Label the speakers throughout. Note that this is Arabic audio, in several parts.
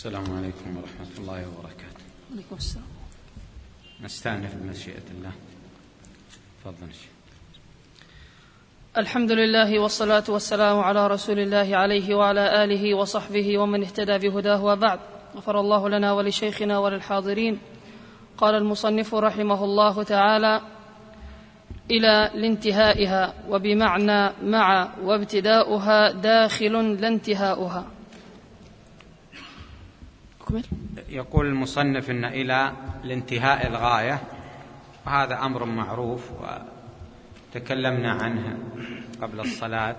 Speaker 1: السلام عليكم ورحمة الله وبركاته.
Speaker 2: وعليكم السلام.
Speaker 1: نستأنف بمشيئة الله. تفضل.
Speaker 2: الحمد لله والصلاة والسلام على رسول الله عليه وعلى آله وصحبه ومن اهتدى بهداه، وبعد. غفر الله لنا ولشيخنا وللحاضرين. قال المصنف رحمه الله تعالى: إلى لانتهائها، وبمعنى مع، وابتداؤها داخل لانتهاؤها.
Speaker 1: يقول المصنف إن إلى لانتهاء الغاية، وهذا أمر معروف وتكلمنا عنه قبل الصلاة،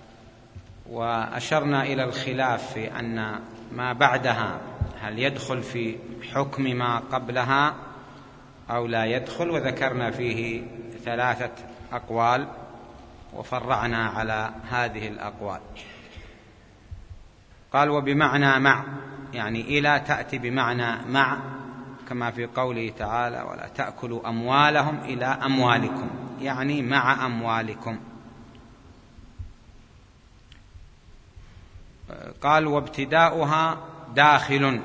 Speaker 1: وأشرنا إلى الخلاف في أن ما بعدها هل يدخل في حكم ما قبلها أو لا يدخل، وذكرنا فيه 3 أقوال وفرعنا على هذه الأقوال. قال: وبمعنى مع، يعني إلى تأتي بمعنى مع، كما في قوله تعالى: ولا تأكلوا أموالهم إلى أموالكم، يعني مع أموالكم. قال: وابتداؤها داخل،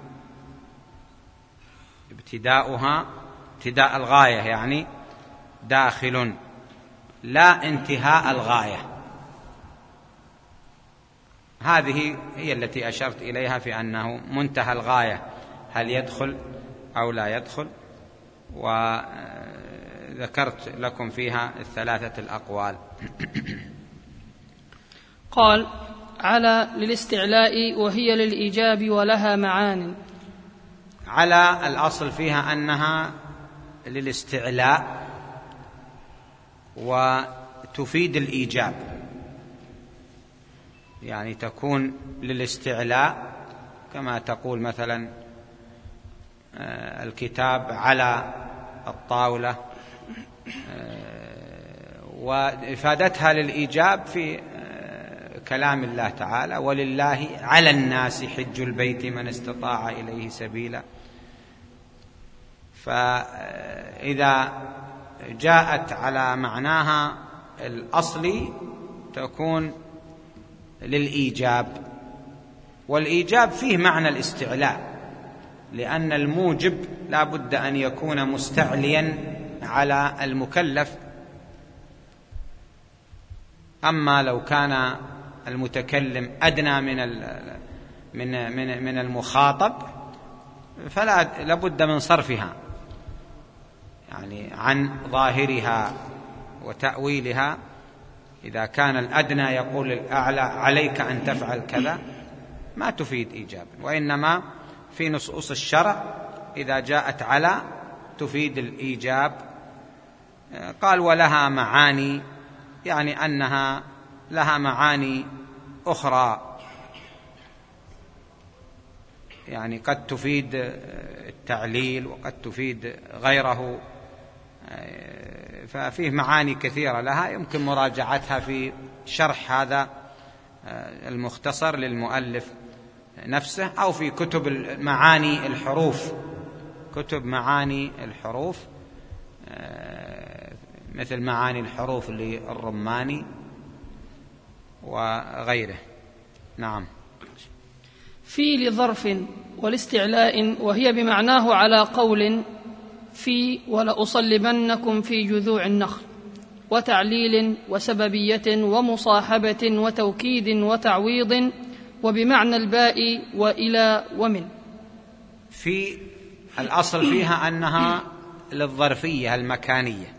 Speaker 1: ابتداؤها ابتداء الغاية يعني داخل، لا انتهاء الغاية. هذه هي التي أشرت إليها في أنه منتهى الغاية هل يدخل أو لا يدخل، وذكرت لكم فيها 3 الأقوال.
Speaker 2: قال: على للاستعلاء، وهي للإيجاب ولها معان.
Speaker 1: على الأصل فيها أنها للاستعلاء وتفيد الإيجاب، يعني تكون للاستعلاء، كما تقول مثلا الكتاب على الطاولة، وإفادتها للإيجاب في كلام الله تعالى: ولله على الناس حج البيت من استطاع إليه سبيلا. فإذا جاءت على معناها الأصلي تكون للإيجاب، والإيجاب فيه معنى الاستعلاء، لأن الموجب لا بد أن يكون مستعليا على المكلف. أما لو كان المتكلم أدنى من المخاطب فلا لابد من صرفها، يعني عن ظاهرها وتأويلها. إذا كان الأدنى يقول للأعلى عليك أن تفعل كذا، ما تفيد إيجابا، وإنما في نصوص الشرع إذا جاءت على تفيد الإيجاب. قال: ولها معاني، يعني أنها لها معاني أخرى، يعني قد تفيد التعليل وقد تفيد غيره، ففيه معاني كثيرة لها يمكن مراجعتها في شرح هذا المختصر للمؤلف نفسه، أو في كتب معاني الحروف، كتب معاني الحروف مثل معاني الحروف للرماني وغيره. نعم.
Speaker 2: في لظرف والاستعلاء، وهي بمعناه على قول في ولأصلبنكم في جذوع النخل، وتعليل وسببية ومصاحبة وتوكيد وتعويض، وبمعنى الباء وإلى ومن.
Speaker 1: في الأصل فيها أنها للظرفية المكانية،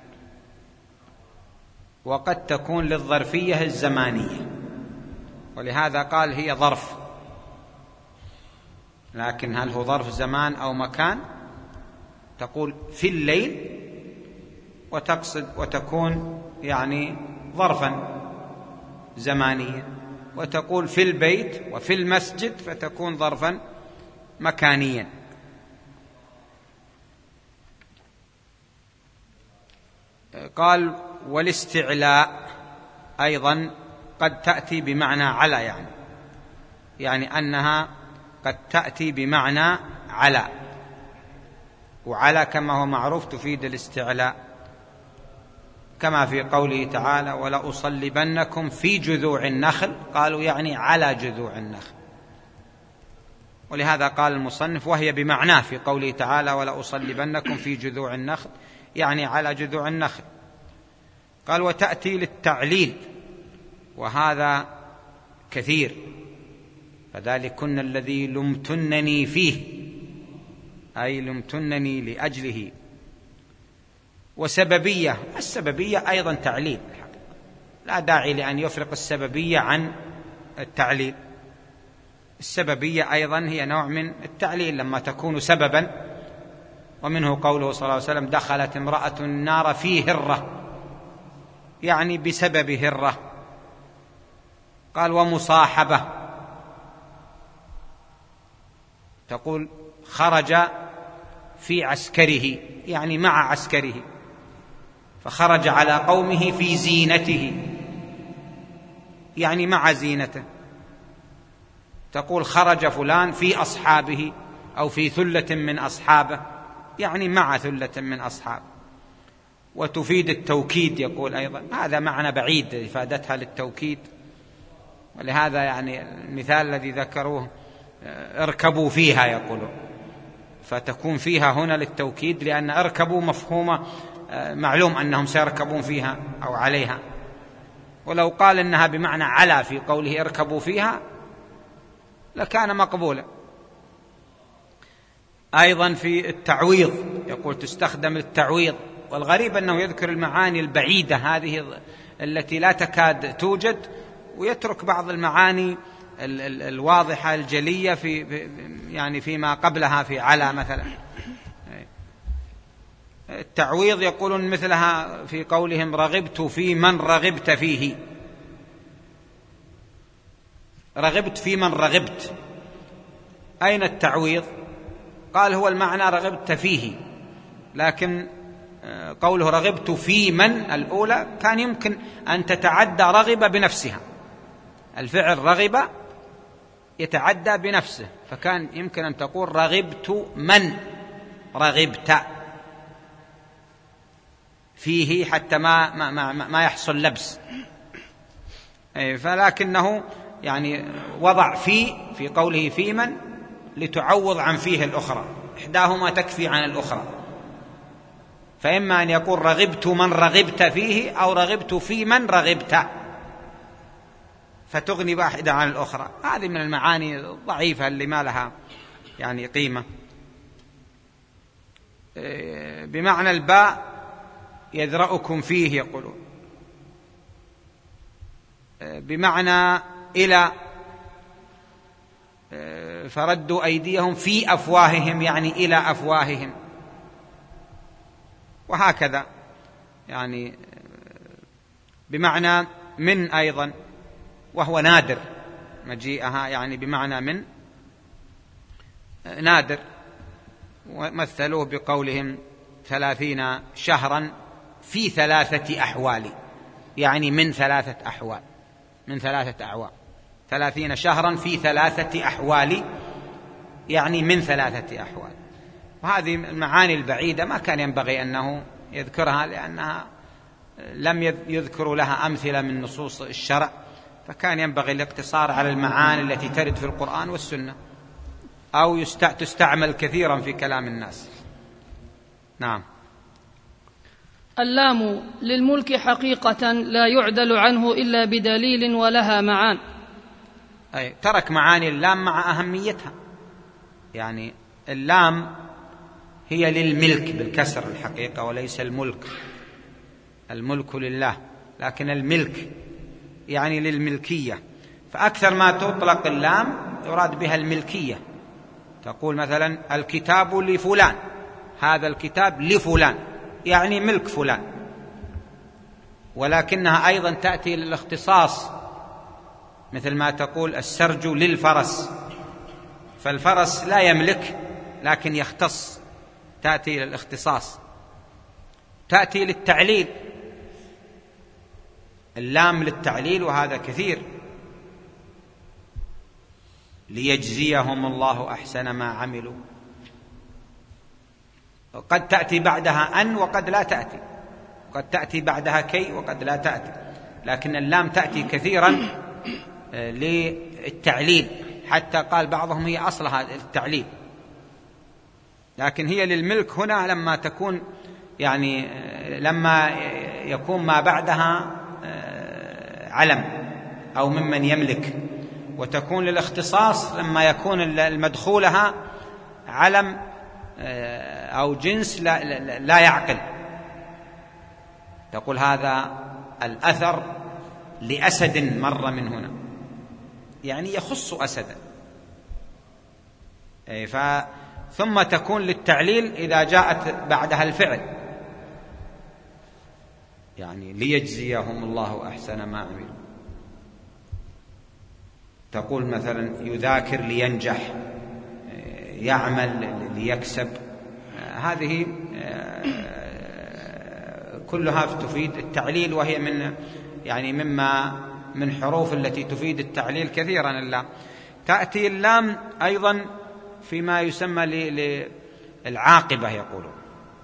Speaker 1: وقد تكون للظرفية الزمانية، ولهذا قال هي ظرف. لكن هل هو ظرف زمان أو مكان؟ تقول في الليل وتقصد وتكون يعني ظرفا زمانيا، وتقول في البيت وفي المسجد فتكون ظرفا مكانيا. قال: والاستعلاء أيضا قد تأتي بمعنى على، يعني أنها قد تأتي بمعنى على، وعلى كما هو معروف تفيد الاستعلاء، كما في قوله تعالى: ولأصلبنكم في جذوع النخل، قالوا يعني على جذوع النخل. ولهذا قال المصنف وهي بمعناه في قوله تعالى ولأصلبنكم في جذوع النخل، يعني على جذوع النخل. قال وتأتي للتعليل، وهذا كثير، فذلكن الذي لمتنني فيه، أي لمتنني لأجله. وسببية، السببية أيضا تعليل، لا داعي لأن يفرق السببية عن التعليل. السببية أيضا هي نوع من التعليل لما تكون سببا، ومنه قوله صلى الله عليه وسلم دخلت امرأة النار في هرة، يعني بسبب هرة. قال ومصاحبة، تقول خرج في عسكره، يعني مع عسكره، فخرج على قومه في زينته، يعني مع زينته. تقول خرج فلان في أصحابه أو في ثلة من أصحابه، يعني مع ثلة من أصحابه. وتفيد التوكيد، يقول أيضا هذا معنى بعيد إفادتها للتوكيد، ولهذا يعني المثال الذي ذكروه اركبوا فيها يقولون، فتكون فيها هنا للتوكيد، لأن اركبوا مفهومة معلوم أنهم سيركبون فيها أو عليها. ولو قال إنها بمعنى على في قوله اركبوا فيها لكان مقبولا. أيضا في التعويض يقول تستخدم للتعويض، والغريب أنه يذكر المعاني البعيدة هذه التي لا تكاد توجد، ويترك بعض المعاني الواضحة الجلية في يعني فيما قبلها في على مثلا. التعويض يقولون مثلها في قولهم رغبت في من رغبت فيه، رغبت في من رغبت، أين التعويض؟ قال هو المعنى رغبت فيه، لكن قوله رغبت في من الأولى كان يمكن أن تتعدى رغب بنفسها، الفعل رغب يتعدى بنفسه، فكان يمكن أن تقول رغبت من رغبت فيه حتى ما يحصل لبس. فلكنه يعني وضع في قوله في من لتعوض عن فيه الأخرى، إحداهما تكفي عن الأخرى، فإما أن يقول رغبت من رغبت فيه أو رغبت في من رغبت، فتغني واحدة عن الأخرى. هذه من المعاني الضعيفة اللي ما لها يعني قيمة. بمعنى الباء يذرأكم فيه يقولون، بمعنى إلى فردوا أيديهم في أفواههم، يعني إلى أفواههم، وهكذا. يعني بمعنى من أيضا، وهو نادر مجيئها، يعني بمعنى من نادر. ومثلوه بقولهم 30 شهرا في 3 أحوال، يعني من 3 أحوال، من 3 أعوام. 30 شهرا في 3 أحوال، يعني من 3 أحوال. وهذه المعاني البعيدة ما كان ينبغي أنه يذكرها، لأنها لم يذكروا لها أمثلة من نصوص الشرع، فكان ينبغي الاقتصار على المعاني التي ترد في القرآن والسنة، أو تستعمل كثيرا في كلام الناس. نعم.
Speaker 2: اللام للملك حقيقة لا يعدل عنه إلا بدليل ولها معان.
Speaker 1: أي ترك معاني اللام مع أهميتها، يعني اللام هي للملك بالكسر الحقيقة، وليس الملك. الملك لله، لكن الملك يعني للملكية، فأكثر ما تطلق اللام يراد بها الملكية. تقول مثلا الكتاب لفلان، هذا الكتاب لفلان، يعني ملك فلان. ولكنها أيضا تأتي للاختصاص، مثل ما تقول السرج للفرس، فالفرس لا يملك لكن يختص، تأتي للاختصاص. تأتي للتعليل، اللام للتعليل، وهذا كثير. ليجزيهم الله أحسن ما عملوا. قد تأتي بعدها أن وقد لا تأتي، قد تأتي بعدها كي وقد لا تأتي، لكن اللام تأتي كثيرا للتعليل، حتى قال بعضهم هي أصلها التعليل، لكن هي للملك هنا لما تكون يعني لما يكون ما بعدها علم أو ممن يملك، وتكون للاختصاص لما يكون المدخولها علم أو جنس لا يعقل. تقول هذا الأثر لأسد مر من هنا، يعني يخص أسدا. ثم تكون للتعليل إذا جاءت بعدها الفعل، يعني ليجزيهم الله أحسن ما عملوا. تقول مثلا يذاكر لينجح، يعمل ليكسب، هذه كلها تفيد التعليل، وهي من حروف التي تفيد التعليل كثيرا. اللام تأتي اللام أيضا فيما يسمى للعاقبة يقولون،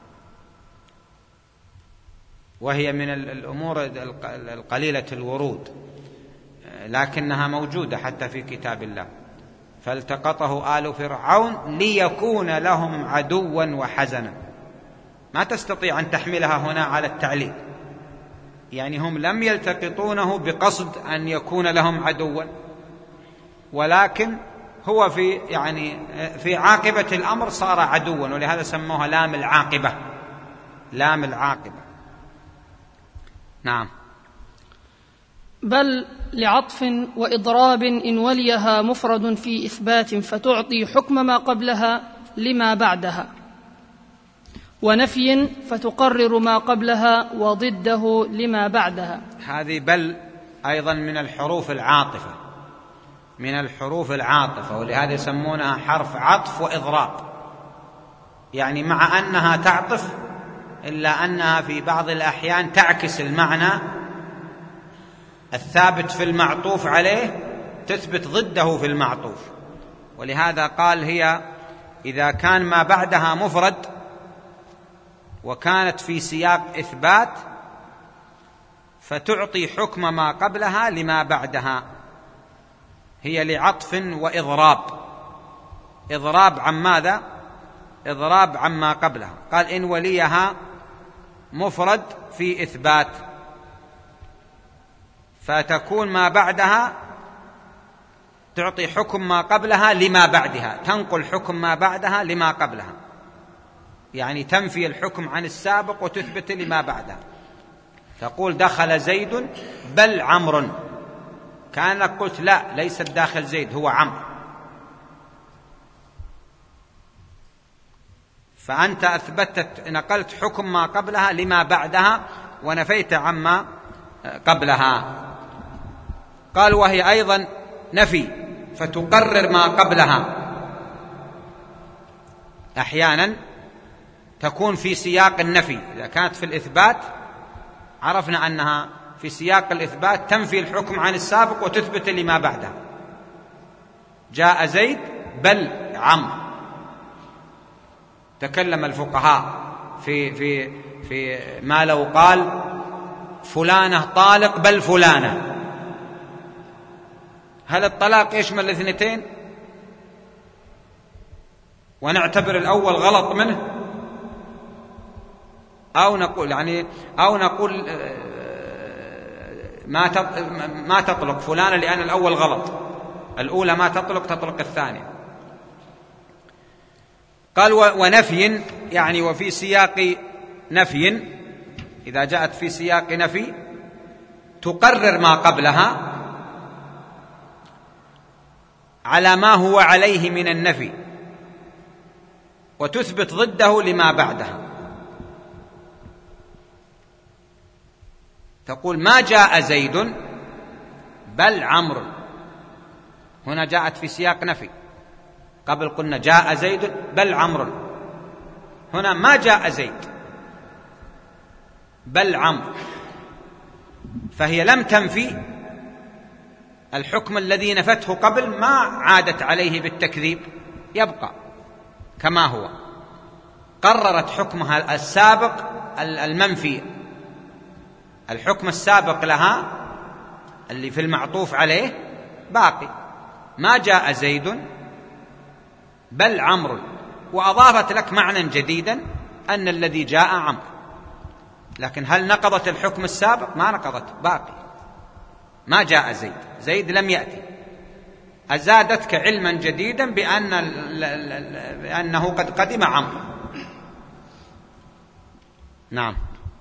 Speaker 1: وهي من الأمور القليلة الورود، لكنها موجودة حتى في كتاب الله. فالتقطه آل فرعون ليكون لهم عدوا وحزنا. ما تستطيع أن تحملها هنا على التعليل، يعني هم لم يلتقطونه بقصد أن يكون لهم عدوا، ولكن هو في عاقبة الأمر صار عدوا، ولهذا سموها لام العاقبة، لام العاقبة. نعم.
Speaker 2: بل لعطف وإضراب إن وليها مفرد في إثبات فتعطي حكم ما قبلها لما بعدها، ونفي فتقرر ما قبلها وضده لما بعدها.
Speaker 1: هذه بل أيضا من الحروف العاطفة، من الحروف العاطفة، ولهذا يسمونها حرف عطف وإضراب، يعني مع أنها تعطف إلا أنها في بعض الأحيان تعكس المعنى الثابت في المعطوف عليه، تثبت ضده في المعطوف. ولهذا قال هي إذا كان ما بعدها مفرد وكانت في سياق إثبات فتعطي حكم ما قبلها لما بعدها، هي لعطف وإضراب. إضراب عن ماذا؟ إضراب عما قبلها. قال إن وليها مفرد في إثبات، فتكون ما بعدها تعطي حكم ما قبلها لما بعدها، تنقل حكم ما بعدها لما قبلها، يعني تنفي الحكم عن السابق وتثبت لما بعدها. تقول دخل زيد بل عمرو، كأنك قلت لا، ليس داخل زيد، هو عمرو. فأنت أثبتت، نقلت حكم ما قبلها لما بعدها ونفيت عما قبلها. قال وهي أيضا نفي فتقرر ما قبلها، أحيانا تكون في سياق النفي. إذا كانت في الإثبات عرفنا أنها في سياق الإثبات تنفي الحكم عن السابق وتثبت لما بعدها. جاء زيد بل عمرو. تكلم الفقهاء في ما لو قال فلانة طالق بل فلانة، هل الطلاق يشمل الاثنتين ونعتبر الأول غلط منه، أو نقول ما تطلق فلانة لأن الأول غلط، الأولى ما تطلق الثانية. قال ونفي، يعني وفي سياق نفي، إذا جاءت في سياق نفي تقرر ما قبلها على ما هو عليه من النفي وتثبت ضده لما بعدها. تقول ما جاء زيد بل عمرو، هنا جاءت في سياق نفي، قبل قلنا جاء زيد بل عمرو، هنا ما جاء زيد بل عمرو، فهي لم تنفي الحكم الذي نفته قبل، ما عادت عليه بالتكذيب، يبقى كما هو. قررت حكمها السابق المنفي، الحكم السابق لها اللي في المعطوف عليه باقي، ما جاء زيد بل عمرو، وأضافت لك معنى جديدا أن الذي جاء عمرو، لكن هل نقضت الحكم السابق؟ ما نقضت، باقي. ما جاء زيد، زيد لم يأتي، أزادتك علما جديدا بأنه قد قدم عمرو. نعم.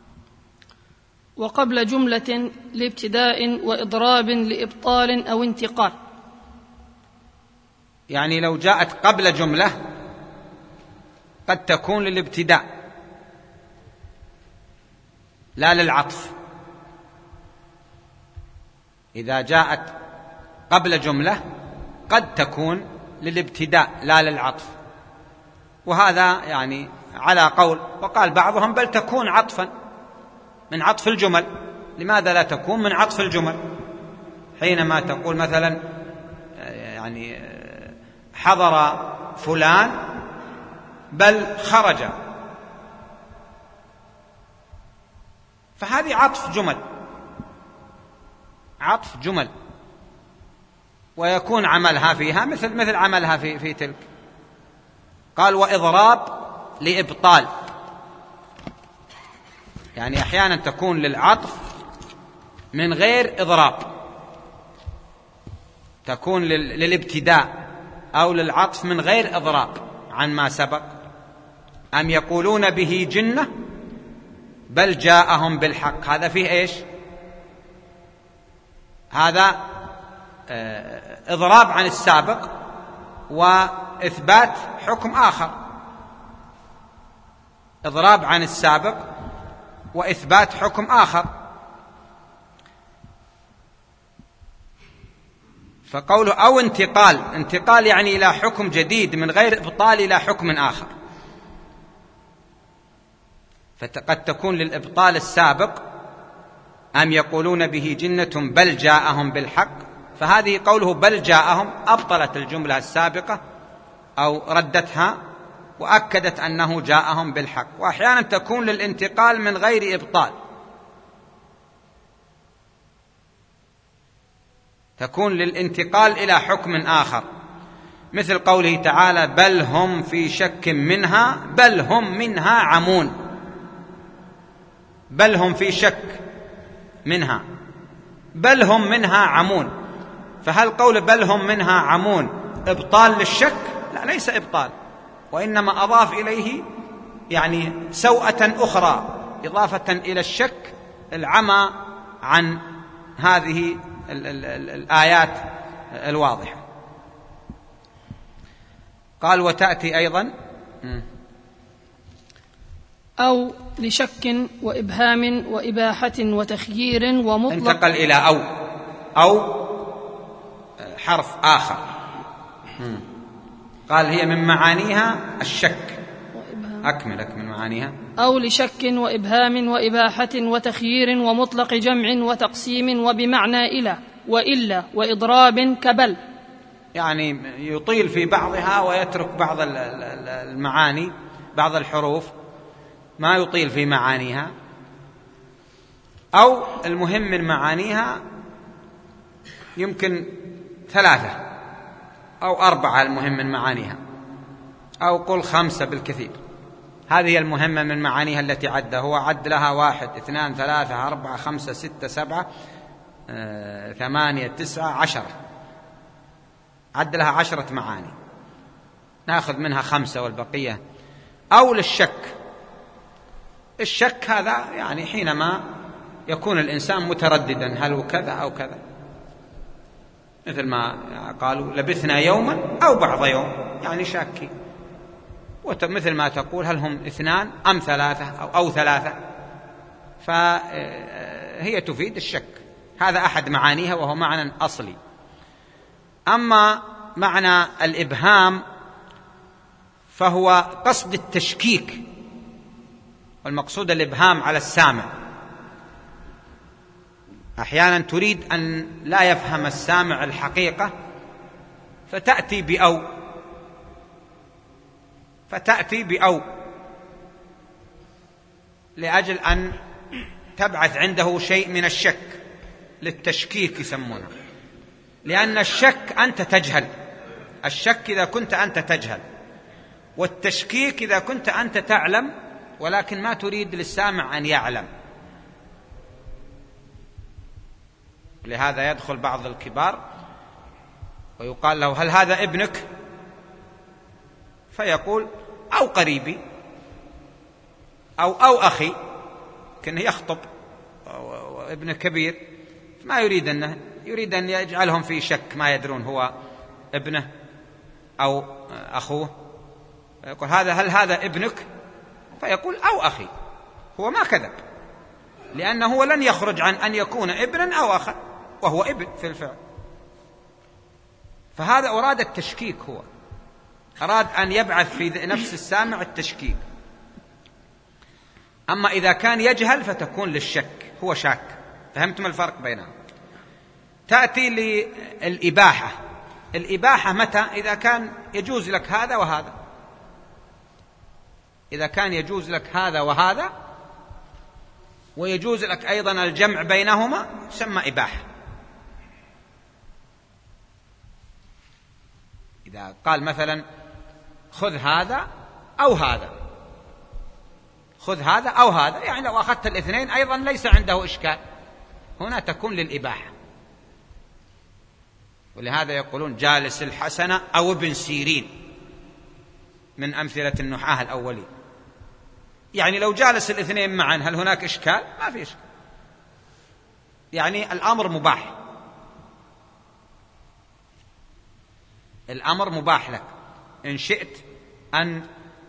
Speaker 2: وقبل جملة لابتداء وإضراب لإبطال أو انتقال.
Speaker 1: يعني لو جاءت قبل جملة قد تكون للابتداء لا للعطف. إذا جاءت قبل جملة قد تكون للابتداء لا للعطف، وهذا يعني على قول، وقال بعضهم بل تكون عطفا من عطف الجمل. لماذا لا تكون من عطف الجمل؟ حينما تقول مثلا يعني حضر فلان بل خرج، فهذه عطف جمل، عطف جمل، ويكون عملها فيها مثل عملها في تلك. قال وإضراب لإبطال، يعني أحيانا تكون للعطف من غير إضراب، تكون للابتداء أو للعطف من غير إضراب عن ما سبق. أم يقولون به جنة بل جاءهم بالحق، هذا فيه إيش؟ هذا إضراب عن السابق وإثبات حكم آخر، إضراب عن السابق وإثبات حكم آخر. فقوله أو انتقال، انتقال يعني إلى حكم جديد من غير إبطال إلى حكم آخر، فقد تكون للإبطال السابق أم يقولون به جنة بل جاءهم بالحق، فهذه قوله بل جاءهم أبطلت الجملة السابقة أو ردتها وأكدت أنه جاءهم بالحق. وأحيانا تكون للانتقال من غير إبطال، تكون للانتقال إلى حكم آخر، مثل قوله تعالى بل هم في شك منها بل هم منها عمون، بل هم في شك منها بل هم منها عمون. فهل قول بل هم منها عمون إبطال للشك؟ لا، ليس إبطال، وإنما أضاف إليه يعني سوءة أخرى إضافة إلى الشك، العمى عن هذه الآيات الواضحة. قال وتأتي أيضا
Speaker 2: أو لشك وإبهام وإباحة وتخيير ومطلق.
Speaker 1: انتقل إلى أو حرف آخر. قال هي من معانيها الشك. أكمل معانيها.
Speaker 2: أو لشك وإبهام وإباحة وتخيير ومطلق جمع وتقسيم وبمعنى إلى وإلا وإضراب كبل،
Speaker 1: يعني يطيل في بعضها ويترك بعض المعاني، بعض الحروف ما يطيل في معانيها. أو المهم من معانيها يمكن 3 أو 4 المهم من معانيها، أو قل 5 بالكثير. هذه المهمة من معانيها التي عدها، هو عد لها 1 2 3 4 5 6 7 8 9 10، عد لها 10 معاني، نأخذ منها 5 والبقية. أو للشك، الشك هذا يعني حينما يكون الإنسان مترددا هل هو كذا أو كذا، مثل ما قالوا لبثنا يوما أو بعض يوم، يعني شاكي. ومثل ما تقول هل هم 2 أم 3 أو 3، فهي تفيد الشك. هذا أحد معانيها وهو معنى أصلي. أما معنى الإبهام فهو قصد التشكيك، والمقصود الإبهام على السامع. أحيانا تريد أن لا يفهم السامع الحقيقة فتأتي بأو لأجل أن تبعث عنده شيء من الشك، للتشكيك يسمونه، لأن الشك أنت تجهل، الشك إذا كنت أنت تجهل، والتشكيك إذا كنت أنت تعلم ولكن ما تريد للسامع أن يعلم. لهذا يدخل بعض الكبار ويقال له: هل هذا ابنك؟ فيقول: أو قريبي أو أخي، كأنه يخطب ابن كبير، ما يريد أن يجعلهم في شك، ما يدرون هو ابنه أو أخوه. يقول: هل هذا ابنك؟ فيقول: أو أخي. هو ما كذب، لأنه لن يخرج عن أن يكون ابنا أو أخا، وهو ابن في الفعل. فهذا أراد التشكيك، هو أراد أن يبعث في نفس السامع التشكيك. أما إذا كان يجهل فتكون للشك، هو شاك. فهمتم الفرق بينهم؟ تأتي للإباحة. الإباحة متى؟ إذا كان يجوز لك هذا وهذا، إذا كان يجوز لك هذا وهذا ويجوز لك أيضا الجمع بينهما، يسمى إباحة. إذا قال مثلا: خذ هذا أو هذا، خذ هذا أو هذا، يعني لو أخذت الاثنين أيضا ليس عنده إشكال، هنا تكون للإباحة. ولهذا يقولون: جالس الحسن أو ابن سيرين، من أمثلة النحاة الأولين. يعني لو جالس الاثنين معا هل هناك إشكال؟ ما في إشكال، يعني الأمر مباح، الأمر مباح لك إن شئت أن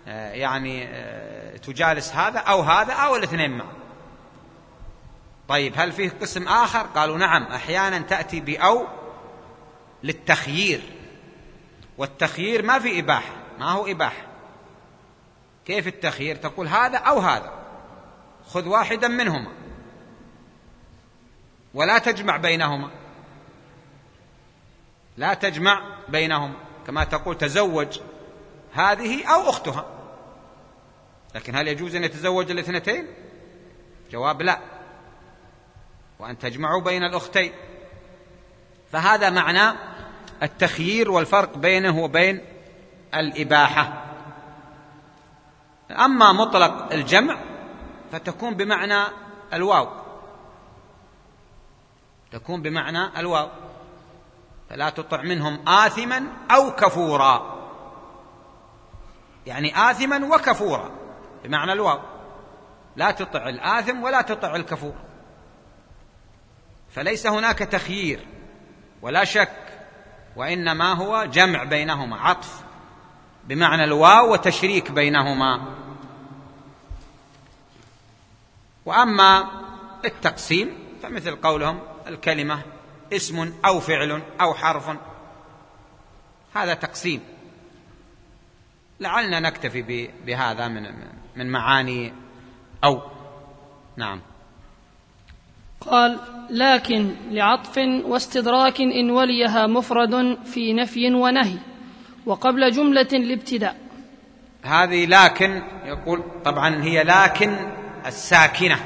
Speaker 1: تجالس هذا أو هذا أو الاثنين معا. طيب، هل فيه قسم آخر؟ قالوا: نعم، أحيانا تأتي بأو للتخيير، والتخيير ما في إباحة، ما هو إباحة. كيف التخيير؟ تقول: هذا أو هذا، خذ واحدا منهما ولا تجمع بينهما، لا تجمع بينهما، كما تقول: تزوج هذه أو أختها. لكن هل يجوز أن يتزوج الاثنتين؟ جواب: لا، وأن تجمعوا بين الأختين. فهذا معنى التخيير، والفرق بينه وبين الإباحة. أما مطلق الجمع فتكون بمعنى الواو، تكون بمعنى الواو: فلا تطع منهم آثما أو كفورا، يعني آثما وكفورا بمعنى الواو، لا تطع الآثم ولا تطع الكفور. فليس هناك تخيير ولا شك، وإنما هو جمع بينهما، عطف بمعنى الواو وتشريك بينهما. وأما التقسيم فمثل قولهم: الكلمة اسم أو فعل أو حرف، هذا تقسيم. لعلنا نكتفي بهذا من معاني أو. نعم.
Speaker 2: قال: لكن لعطف واستدراك إن وليها مفرد في نفي ونهي وقبل جملة الابتداء.
Speaker 1: هذه لكن، يقول طبعا هي لكن الساكنة،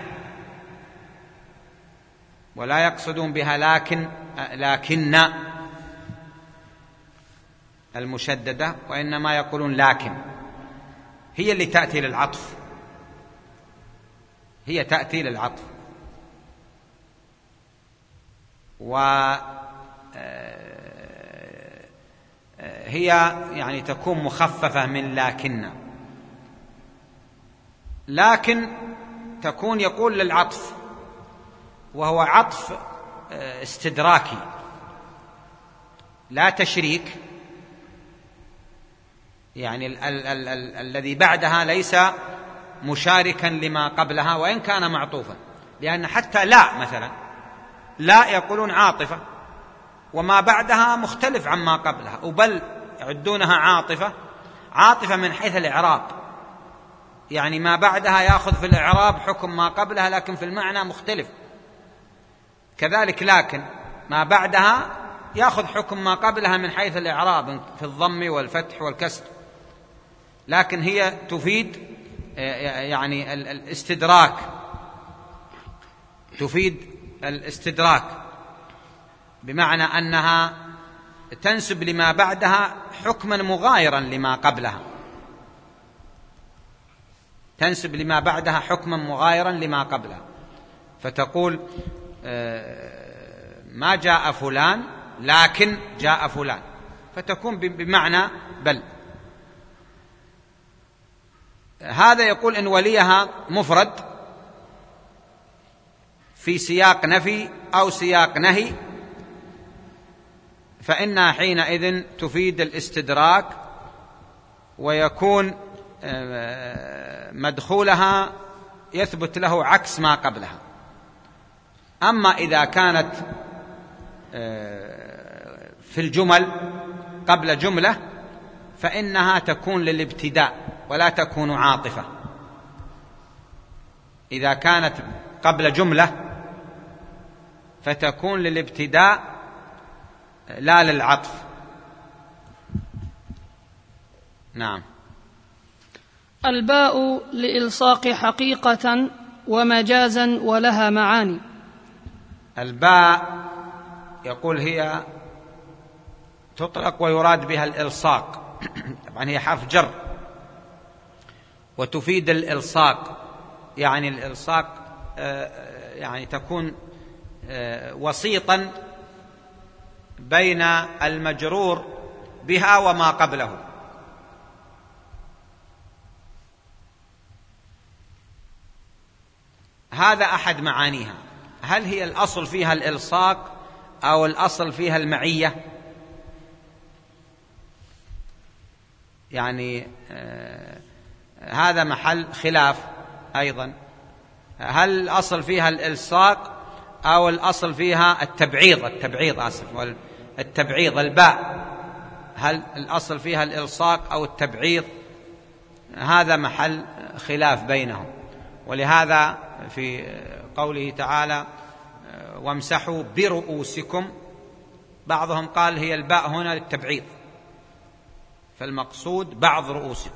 Speaker 1: ولا يقصدون بها لكن المشددة، وإنما يقولون لكن، هي اللي تأتي للعطف، هي تأتي للعطف، هي يعني تكون مخففة من لكن تكون يقول للعطف، وهو عطف استدراكي لا تشريك، يعني الذي بعدها ليس مشاركا لما قبلها وإن كان معطوفا. لأن حتى لا مثلا، لا يقولون عاطفة، وما بعدها مختلف عما قبلها، وبل يعدونها عاطفة من حيث الإعراب، يعني ما بعدها يأخذ في الإعراب حكم ما قبلها، لكن في المعنى مختلف. كذلك لكن ما بعدها يأخذ حكم ما قبلها من حيث الإعراب في الضم والفتح والكسر، لكن هي تفيد يعني الاستدراك، تفيد الاستدراك، بمعنى أنها تنسب لما بعدها حكما مغايرا لما قبلها، تنسب لما بعدها حكما مغايرا لما قبلها، فتقول ما جاء فلان لكن جاء فلان، فتكون بمعنى بل. هذا يقول إن وليها مفرد في سياق نفي أو سياق نهي فإنها حينئذ تفيد الاستدراك، ويكون مدخولها يثبت له عكس ما قبلها. أما إذا كانت في الجمل قبل جملة فإنها تكون للابتداء ولا تكون عاطفة. إذا كانت قبل جملة فتكون للابتداء لا للعطف. نعم.
Speaker 2: الباء لإلصاق حقيقة ومجازا ولها معاني.
Speaker 1: الباء يقول هي تطلق ويراد بها الإلصاق، طبعا هي حرف جر وتفيد الإلصاق، يعني الإلصاق يعني تكون وسيطا بين المجرور بها وما قبله. هذا أحد معانيها. هل هي الأصل فيها الإلصاق أو الأصل فيها المعية؟ يعني هذا محل خلاف أيضا. هل الأصل فيها الإلصاق أو الأصل فيها التبعيض الباء، هل الأصل فيها الإلصاق أو التبعيض؟ هذا محل خلاف بينهم. ولهذا في قوله تعالى وامسحوا برؤوسكم، بعضهم قال هي الباء هنا للتبعيض فالمقصود بعض رؤوسكم،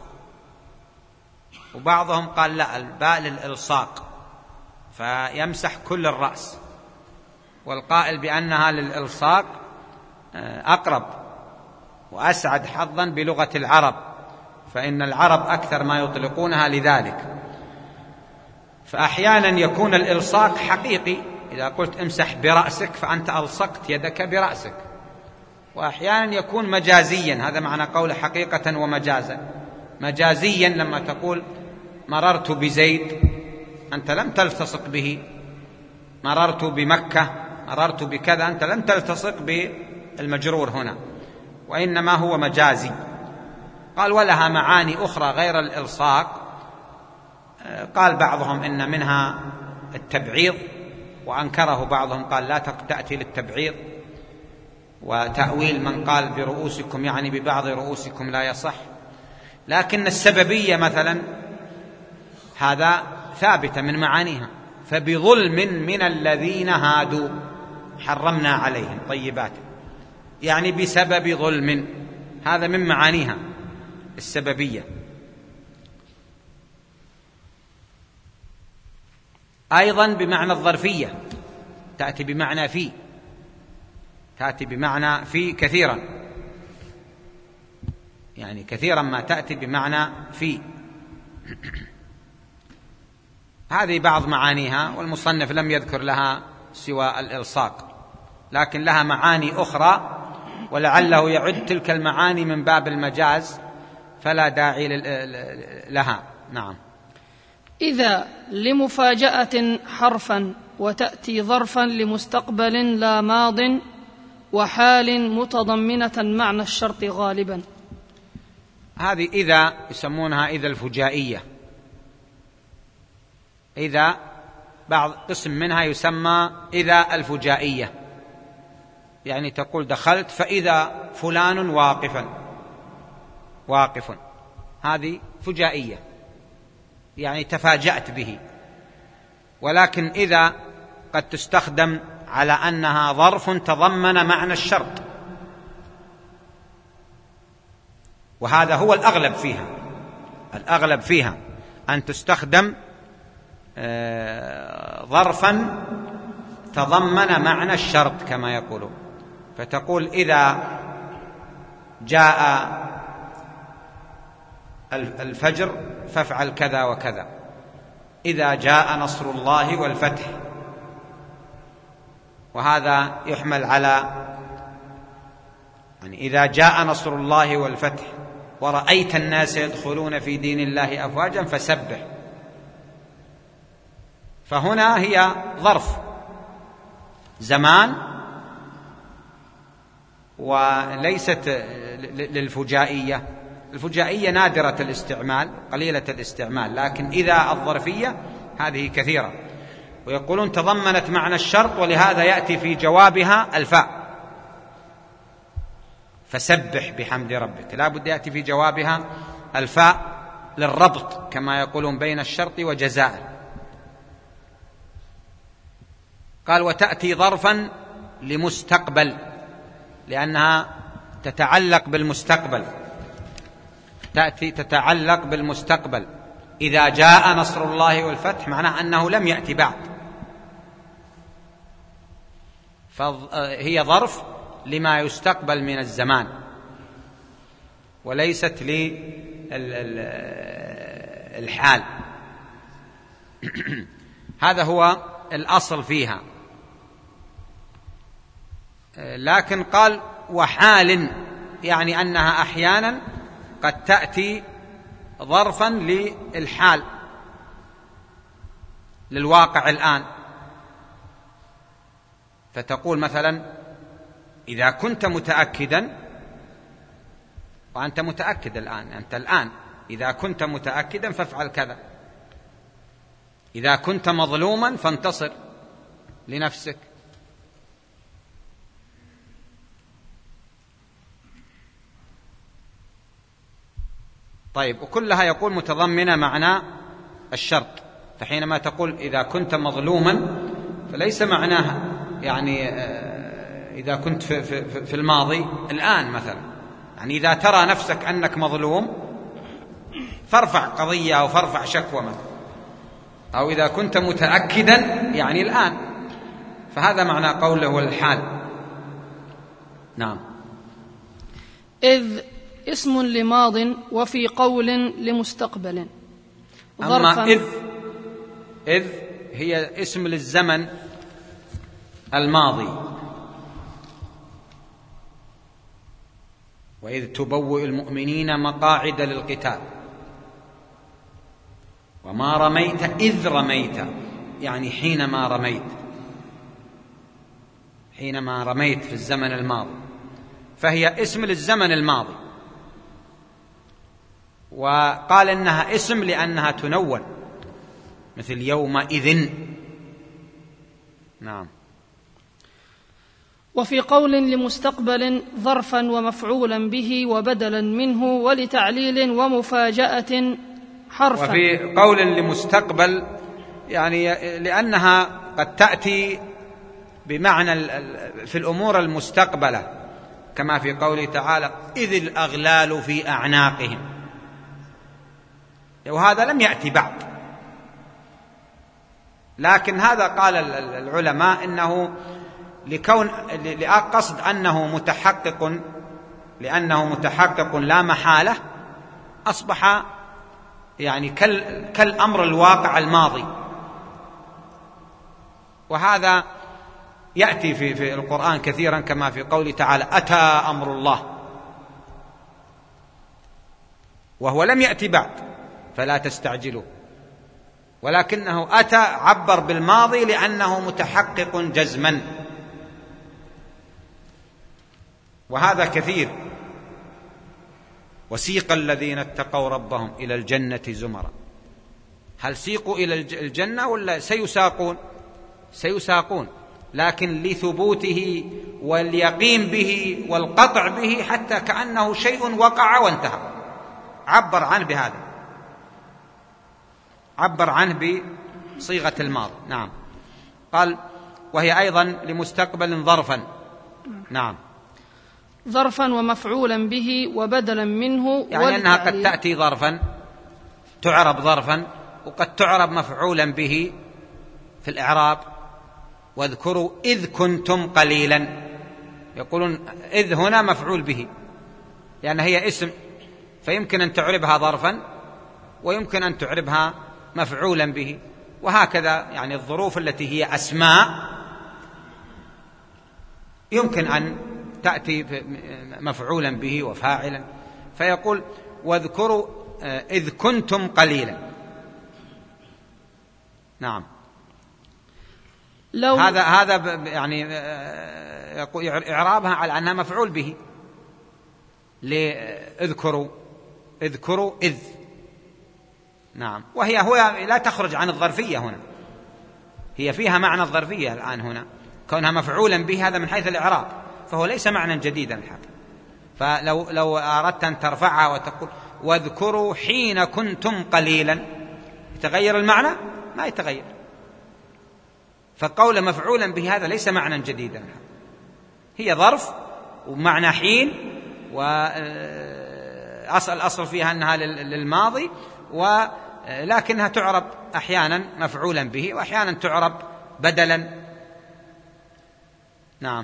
Speaker 1: وبعضهم قال لا، الباء للإلصاق فيمسح كل الرأس، والقائل بأنها للإلصاق أقرب وأسعد حظا بلغة العرب، فإن العرب أكثر ما يطلقونها لذلك. فأحيانا يكون الإلصاق حقيقي، إذا قلت امسح برأسك فأنت ألصقت يدك برأسك، وأحيانا يكون مجازيا، هذا معنى قول حقيقة ومجازا. مجازيا لما تقول مررت بزيد أنت لم تلتصق به، مررت بمكة، مررت بكذا، أنت لم تلتصق بالمجرور هنا، وإنما هو مجازي. قال ولها معاني أخرى غير الإلصاق. قال بعضهم إن منها التبعيض، وأنكره بعضهم قال لا تأتي للتبعيض، وتأويل من قال برؤوسكم يعني ببعض رؤوسكم لا يصح. لكن السببية مثلا هذا ثابتة من معانيها، فبظلم من الذين هادوا حرمنا عليهم طيبات، يعني بسبب ظلم، هذا من معانيها السببية. أيضا بمعنى الظرفية، تأتي بمعنى في، تأتي بمعنى في كثيرا، يعني كثيرا ما تأتي بمعنى في. هذه بعض معانيها، والمصنف لم يذكر لها سوى الإلصاق، لكن لها معاني أخرى ولعله يعد تلك المعاني من باب المجاز فلا داعي لها. نعم.
Speaker 2: إذا لمفاجأة حرفا وتأتي ظرفا لمستقبل لا ماض وحال متضمنة معنى الشرط غالبا.
Speaker 1: هذه إذا يسمونها إذا الفجائية. إذا بعض قسم منها يسمى إذا الفجائية، يعني تقول دخلت فإذا فلان واقف، هذه فجائية يعني تفاجأت به. ولكن إذا قد تستخدم على أنها ظرف تضمن معنى الشرط، وهذا هو الأغلب فيها. الأغلب فيها أن تستخدم ظرفا تضمن معنى الشرط كما يقولون، فتقول إذا جاء الفجر فافعل كذا وكذا، إذا جاء نصر الله والفتح. وهذا يحمل على يعني إذا جاء نصر الله والفتح ورأيت الناس يدخلون في دين الله أفواجا فسبح. فهنا هي ظرف زمان وليست للفجائية. الفجائية نادرة الاستعمال قليلة الاستعمال، لكن إذا الظرفية هذه كثيرة. ويقولون تضمنت معنى الشرط، ولهذا يأتي في جوابها الفاء، فسبح بحمد ربك، لا بد يأتي في جوابها الفاء للربط كما يقولون بين الشرط وجزائه. قال وتأتي ظرفا لمستقبل لأنها تتعلق بالمستقبل، تتعلق بالمستقبل. إذا جاء نصر الله والفتح معناه أنه لم يأتي بعد، فهي ظرف لما يستقبل من الزمان وليست للحال. هذا هو الأصل فيها. لكن قال وحال، يعني أنها أحيانا قد تأتي ظرفا للحال للواقع الآن، فتقول مثلا إذا كنت متأكدا، وأنت متأكد الآن، أنت الآن إذا كنت متأكدا فافعل كذا، إذا كنت مظلوما فانتصر لنفسك. طيب، وكلها يقول متضمنة معنى الشرط. فحينما تقول إذا كنت مظلوما فليس معناها يعني إذا كنت في الماضي الآن مثلا، يعني إذا ترى نفسك أنك مظلوم فارفع قضية أو فارفع شكوى مثلا، أو إذا كنت متأكدا يعني الآن. فهذا معنى قوله والحال. نعم.
Speaker 2: إذ اسم لماض وفي قول لمستقبل.
Speaker 1: أما إذ هي اسم للزمن الماضي. وإذ تبوئ المؤمنين مقاعد للقتال وما رميت إذ رميت، يعني حينما رميت في الزمن الماضي، فهي اسم للزمن الماضي. وقال إنها اسم لأنها تنون، مثل يومئذ. نعم.
Speaker 2: وفي قول لمستقبل ظرفا ومفعولا به وبدلا منه ولتعليل ومفاجأة حرفا.
Speaker 1: وفي قول لمستقبل يعني لأنها قد تأتي بمعنى في الأمور المستقبلة، كما في قوله تعالى إذ الأغلال في أعناقهم، وهذا لم يأتي بعد. لكن هذا قال العلماء إنه لقصد أنه متحقق، لأنه متحقق لا محالة، أصبح يعني كالأمر الواقع الماضي. وهذا يأتي في القرآن كثيرا، كما في قوله تعالى أتى أمر الله، وهو لم يأتي بعد فلا تستعجلوا، ولكنه أتى عبر بالماضي لأنه متحقق جزما. وهذا كثير. وسيق الذين اتقوا ربهم إلى الجنة زمرا. هل سيقوا إلى الجنة ولا سيساقون، لكن لثبوته واليقين به والقطع به، حتى كأنه شيء وقع وانتهى، عبر عنه بهذا، عبر عنه بصيغة الماضي. نعم. قال وهي أيضا لمستقبل ظرفا. نعم.
Speaker 2: ظرفا ومفعولا به وبدلا منه،
Speaker 1: يعني أنها قد تأتي ظرفا، تعرب ظرفا، وقد تعرب مفعولا به في الإعراب. واذكروا إذ كنتم قليلا، يقولون إذ هنا مفعول به، لأن هي اسم، فيمكن أن تعربها ظرفا ويمكن أن تعربها مفعولا به، وهكذا يعني الظروف التي هي أسماء يمكن أن تأتي مفعولا به وفاعلا. فيقول واذكروا إذ كنتم قليلا. نعم. هذا يعني يقول إعرابها على أنها مفعول به، اذكروا إذ. نعم. وهي لا تخرج عن الظرفية هنا، هي فيها معنى الظرفية الآن هنا، كونها مفعولا به هذا من حيث الإعراب، فهو ليس معنى جديدا الحقيقة. فلو أردت أن ترفعها وتقول واذكروا حين كنتم قليلا، يتغير المعنى؟ ما يتغير. فقول مفعولا به هذا ليس معنى جديدا، هي ظرف ومعنى حين، والأصل فيها أنها للماضي، ولكنها تعرب أحيانا مفعولا به وأحيانا تعرب بدلا. نعم.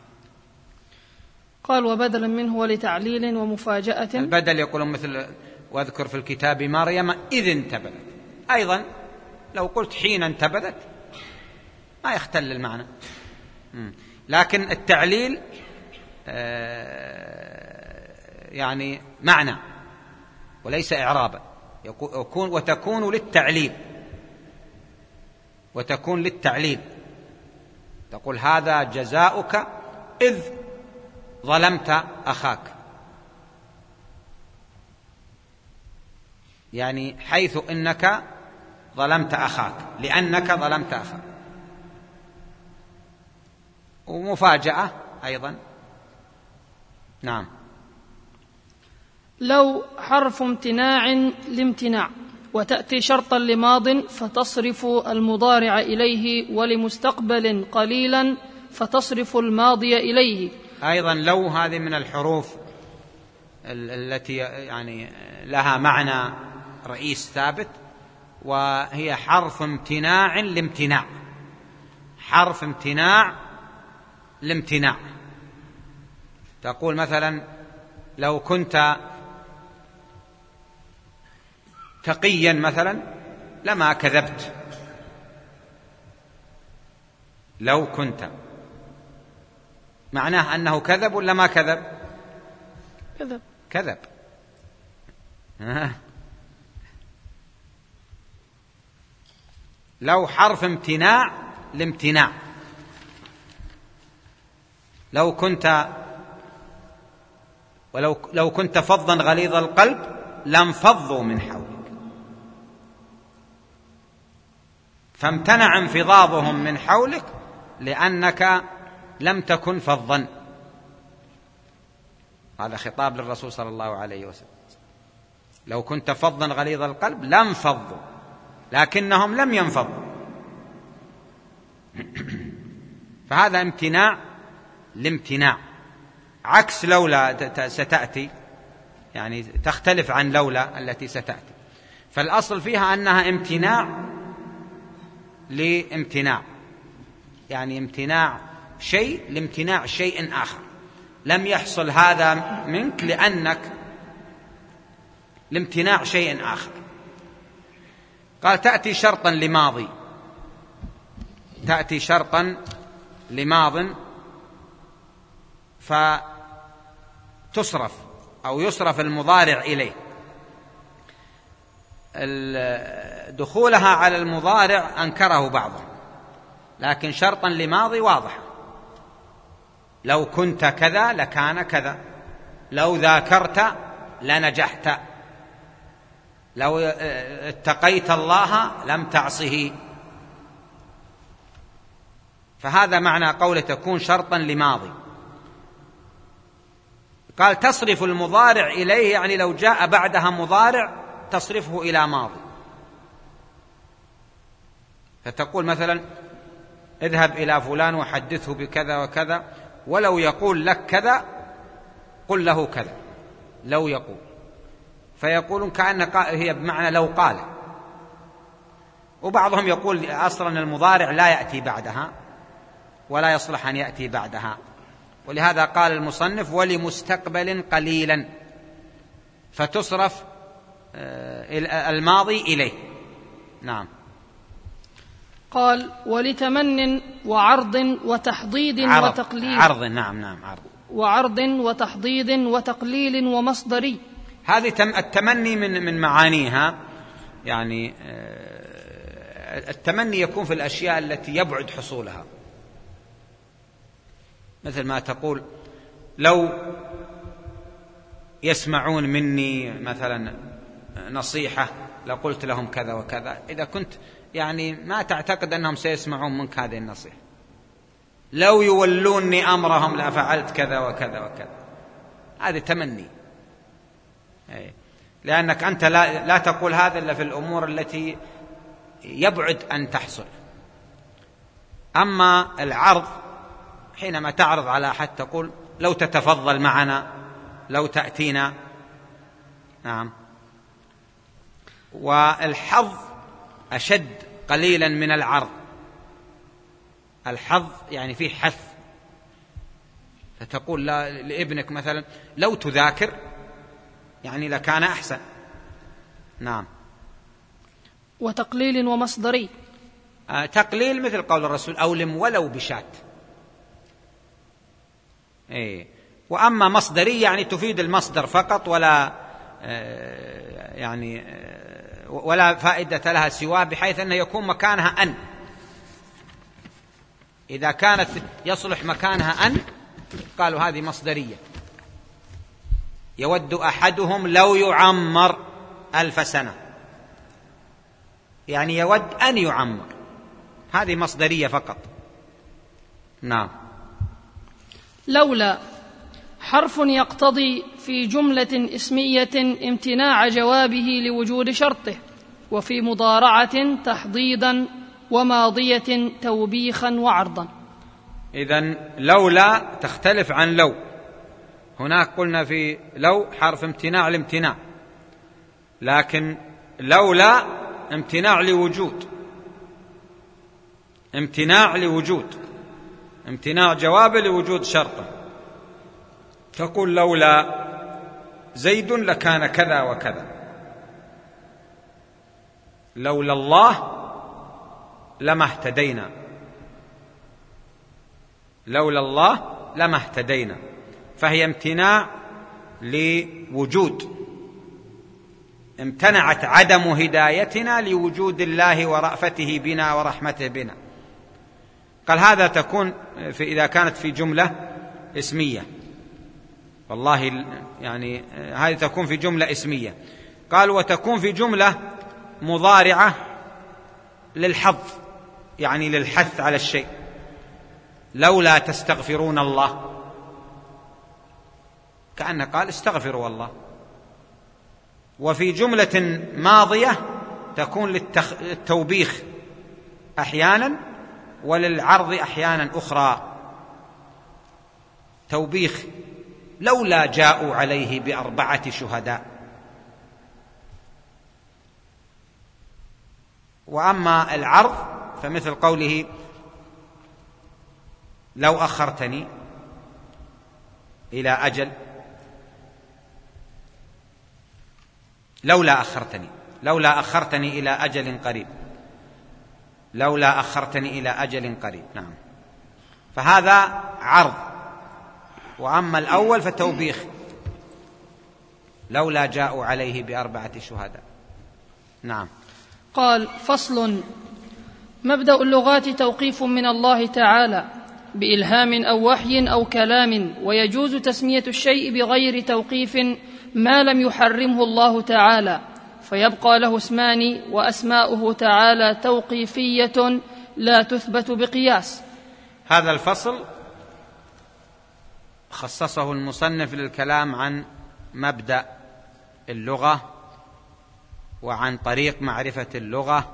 Speaker 2: قال وبدلا منه ولتعليل ومفاجأة.
Speaker 1: البدل يقولون مثل واذكر في الكتاب مريم إذ انتبذت، أيضا لو قلت حين انتبذت ما يختل المعنى، لكن التعليل يعني معنى وليس إعرابا، وتكون للتعليل، تقول هذا جزاؤك إذ ظلمت أخاك، يعني حيث إنك ظلمت أخاك، لأنك ظلمت أخاك. ومفاجأة أيضا. نعم.
Speaker 2: لو حرف امتناع لامتناع، وتأتي شرطا لماض فتصرف المضارع إليه، ولمستقبل قليلا فتصرف الماضي إليه.
Speaker 1: أيضا لو هذه من الحروف التي يعني لها معنى رئيس ثابت، وهي حرف امتناع لامتناع، حرف امتناع لامتناع. تقول مثلا لو كنت تقيا مثلا لما كذبت، لو كنت معناه أنه كذب ولا ما كذب؟ كذب. لو حرف امتناع لامتناع. لو كنت فظا غليظ القلب لانفضوا من حولك، فامتنع انفضاضهم من حولك لأنك لم تكن فظا. هذا خطاب للرسول صلى الله عليه وسلم. لو كنت فظا غليظ القلب لانفضوا، لكنهم لم ينفضوا. فهذا امتناع لامتناع، عكس لولا ستأتي، يعني تختلف عن لولا التي ستأتي. فالأصل فيها أنها امتناع لامتناع، يعني امتناع شيء لامتناع شيء آخر، لم يحصل هذا منك لأنك لامتناع شيء آخر. قال تأتي شرطا لماضي، تأتي شرطا لماض فتصرف أو يصرف المضارع إليه. دخولها على المضارع أنكره بعضهم، لكن شرطا لماضي واضح. لو كنت كذا لكان كذا، لو ذاكرت لنجحت، لو اتقيت الله لم تعصه. فهذا معنى قوله تكون شرطا لماضي. قال تصرف المضارع إليه، يعني لو جاء بعدها مضارع تصرفه إلى ماضي. فتقول مثلا اذهب إلى فلان وحدثه بكذا وكذا، ولو يقول لك كذا قل له كذا، لو يقول. فيقولون كأن هي بمعنى لو قال. وبعضهم يقول أصلا المضارع لا يأتي بعدها ولا يصلح أن يأتي بعدها، ولهذا قال المصنف ولمستقبل قليلا، فتصرف الماضي إليه. نعم.
Speaker 2: قال: ولتمن وعرض وتحضيض وتقليل.
Speaker 1: عرض. نعم عرض.
Speaker 2: وعرض وتحضيض وتقليل ومصدري.
Speaker 1: هذه التمني من معانيها، يعني التمني يكون في الأشياء التي يبعد حصولها، مثل ما تقول: لو يسمعون مني مثلا نصيحة لقلت لهم كذا وكذا. إذا كنت يعني ما تعتقد أنهم سيسمعون منك هذه النصيحة. لو يولوني أمرهم لفعلت كذا وكذا وكذا. هذا تمني، لأنك أنت لا تقول هذا إلا في الأمور التي يبعد أن تحصل. أما العرض حينما تعرض على أحد تقول: لو تتفضل معنا، لو تأتينا. نعم. والحظ أشد قليلا من العرض. الحظ يعني فيه حث، فتقول لابنك مثلا: لو تذاكر يعني لكان أحسن. نعم.
Speaker 2: وتقليل ومصدري.
Speaker 1: تقليل مثل قول الرسول: أولم ولو بشات. وأما مصدري يعني تفيد المصدر فقط، ولا يعني ولا فائدة لها سواه، بحيث أنه يكون مكانها أن. إذا كانت يصلح مكانها أن قالوا هذه مصدرية. يود أحدهم لو يعمر 1000 سنة، يعني يود أن يعمر، هذه مصدرية فقط. نعم.
Speaker 2: لولا حرف يقتضي في جملة اسمية امتناع جوابه لوجود شرطه، وفي مضارعة تحضيضا، وماضية توبيخا وعرضا. إذن
Speaker 1: لولا تختلف عن لو. هناك قلنا في لو حرف امتناع الامتناع، لكن لولا امتناع لوجود، امتناع لوجود، امتناع جواب لوجود شرطه. تقول: لولا زيد لكان كذا وكذا. لولا الله لما اهتدينا، لولا الله لما اهتدينا. فهي امتناع لوجود، امتنعت عدم هدايتنا لوجود الله ورأفته بنا ورحمته بنا. قال: هذا تكون إذا كانت في جملة اسمية، والله يعني هذه تكون في جملة اسمية. قال: وتكون في جملة مضارعة للحظ، يعني للحث على الشيء. لولا تستغفرون الله، كأنه قال: استغفروا الله. وفي جملة ماضية تكون للتوبيخ أحيانا، وللعرض أحيانا أخرى. توبيخ: لولا جاءوا عليه ب4 شهداء. وأما العرض فمثل قوله: لو أخرتني إلى أجل، لولا أخرتني إلى أجل قريب، لولا أخرتني إلى أجل قريب. نعم. فهذا عرض. وأما الأول فتوبيخ: لولا جاءوا عليه ب4 شهداء. نعم.
Speaker 2: قال: فصل. مبدأ اللغات توقيف من الله تعالى بإلهام أو وحي أو كلام، ويجوز تسمية الشيء بغير توقيف ما لم يحرمه الله تعالى، فيبقى له اسمان، وأسماؤه تعالى توقيفية لا تثبت بقياس.
Speaker 1: هذا الفصل خصصه المصنف للكلام عن مبدأ اللغة وعن طريق معرفة اللغة،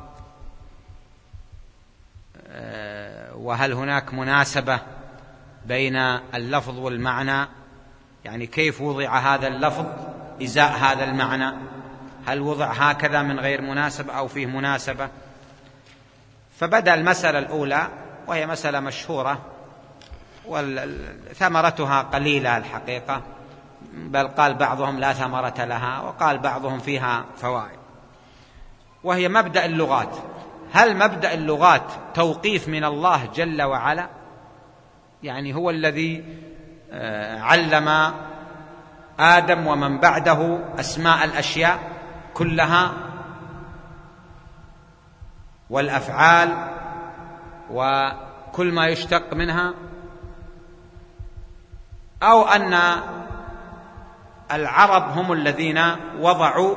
Speaker 1: وهل هناك مناسبة بين اللفظ والمعنى، يعني كيف وضع هذا اللفظ إزاء هذا المعنى، هل وضع هكذا من غير مناسبة أو فيه مناسبة. فبدأ المسألة الأولى، وهي مسألة مشهورة وثمرتها قليلة الحقيقة، بل قال بعضهم لا ثمرة لها، وقال بعضهم فيها فوائد. وهي مبدأ اللغات. هل مبدأ اللغات توقيف من الله جل وعلا؟ يعني هو الذي علم آدم ومن بعده أسماء الأشياء كلها والأفعال وكل ما يشتق منها، أو أن العرب هم الذين وضعوا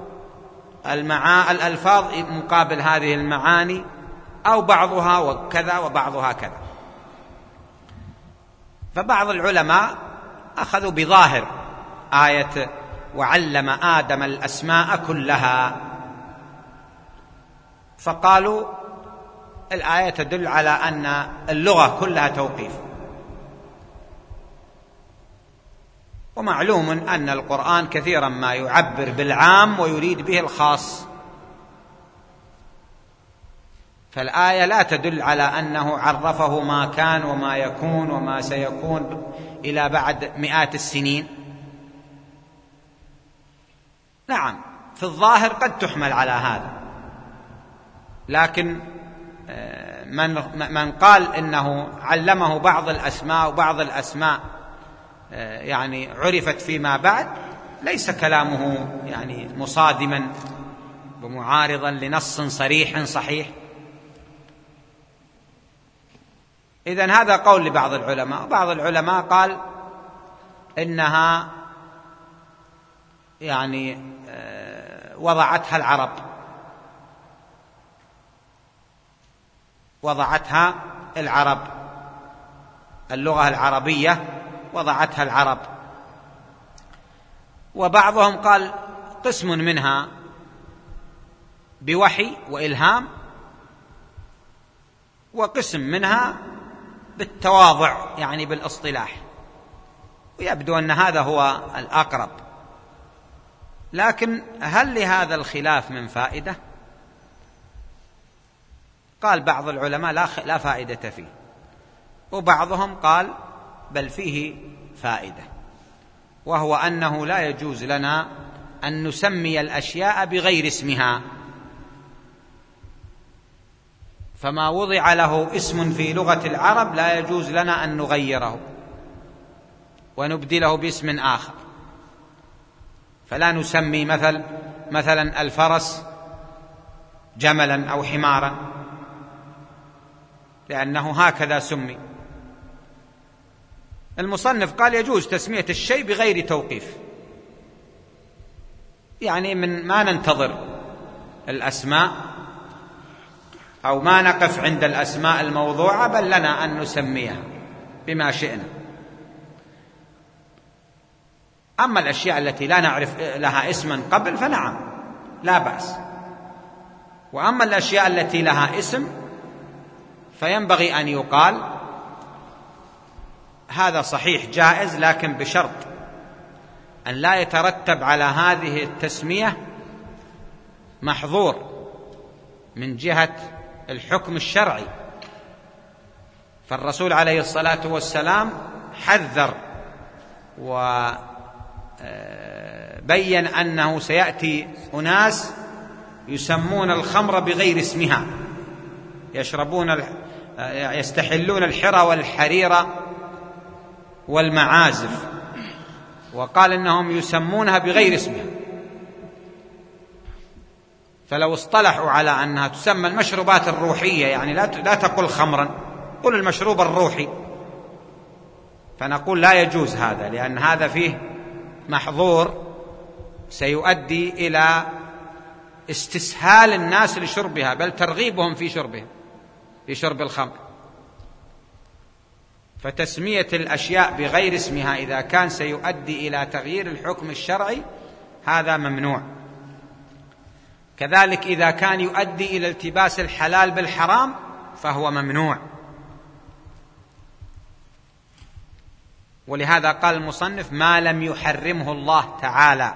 Speaker 1: الألفاظ مقابل هذه المعاني، أو بعضها وكذا وبعضها كذا. فبعض العلماء أخذوا بظاهر آية وعلم آدم الأسماء كلها، فقالوا الآية تدل على أن اللغة كلها توقيف. ومعلوم أن القرآن كثيرا ما يعبر بالعام ويريد به الخاص، فالآية لا تدل على أنه عرفه ما كان وما يكون وما سيكون إلى بعد مئات السنين. نعم، في الظاهر قد تحمل على هذا، لكن من قال إنه علمه بعض الأسماء وبعض الأسماء يعني عرفت فيما بعد، ليس كلامه يعني مصادما ومعارضا لنص صريح صحيح. إذن هذا قول لبعض العلماء. وبعض العلماء قال إنها يعني وضعتها العرب، وضعتها العرب، اللغة العربية وضعتها العرب. وبعضهم قال قسم منها بوحي وإلهام، وقسم منها بالتواضع يعني بالاصطلاح، ويبدو أن هذا هو الأقرب. لكن هل لهذا الخلاف من فائدة؟ قال بعض العلماء لا فائدة فيه، وبعضهم قال بل فيه فائدة، وهو أنه لا يجوز لنا أن نسمي الأشياء بغير اسمها، فما وضع له اسم في لغة العرب لا يجوز لنا أن نغيره ونبدله باسم آخر. فلا نسمي مثلا الفرس جملا أو حمارا، لأنه هكذا سمي. المصنف قال يجوز تسمية الشيء بغير توقيف، يعني من ما ننتظر الأسماء أو ما نقف عند الأسماء الموضوعة، بل لنا أن نسميها بما شئنا. أما الأشياء التي لا نعرف لها اسما قبل فنعم لا بأس، وأما الأشياء التي لها اسم فينبغي أن يقال هذا صحيح جائز، لكن بشرط أن لا يترتب على هذه التسمية محظور من جهة الحكم الشرعي. فالرسول عليه الصلاة والسلام حذر وبين أنه سيأتي أناس يسمون الخمر بغير اسمها، يستحلون الحرى والحرير والمعازف، وقال إنهم يسمونها بغير اسمها. فلو اصطلحوا على أنها تسمى المشروبات الروحية، يعني لا تقل خمرا، قل المشروب الروحي، فنقول لا يجوز هذا، لأن هذا فيه محظور سيؤدي إلى استسهال الناس لشربها، بل ترغيبهم في شرب الخمر. فتسمية الأشياء بغير اسمها إذا كان سيؤدي إلى تغيير الحكم الشرعي هذا ممنوع. كذلك إذا كان يؤدي إلى التباس الحلال بالحرام فهو ممنوع. ولهذا قال المصنف ما لم يحرمه الله تعالى،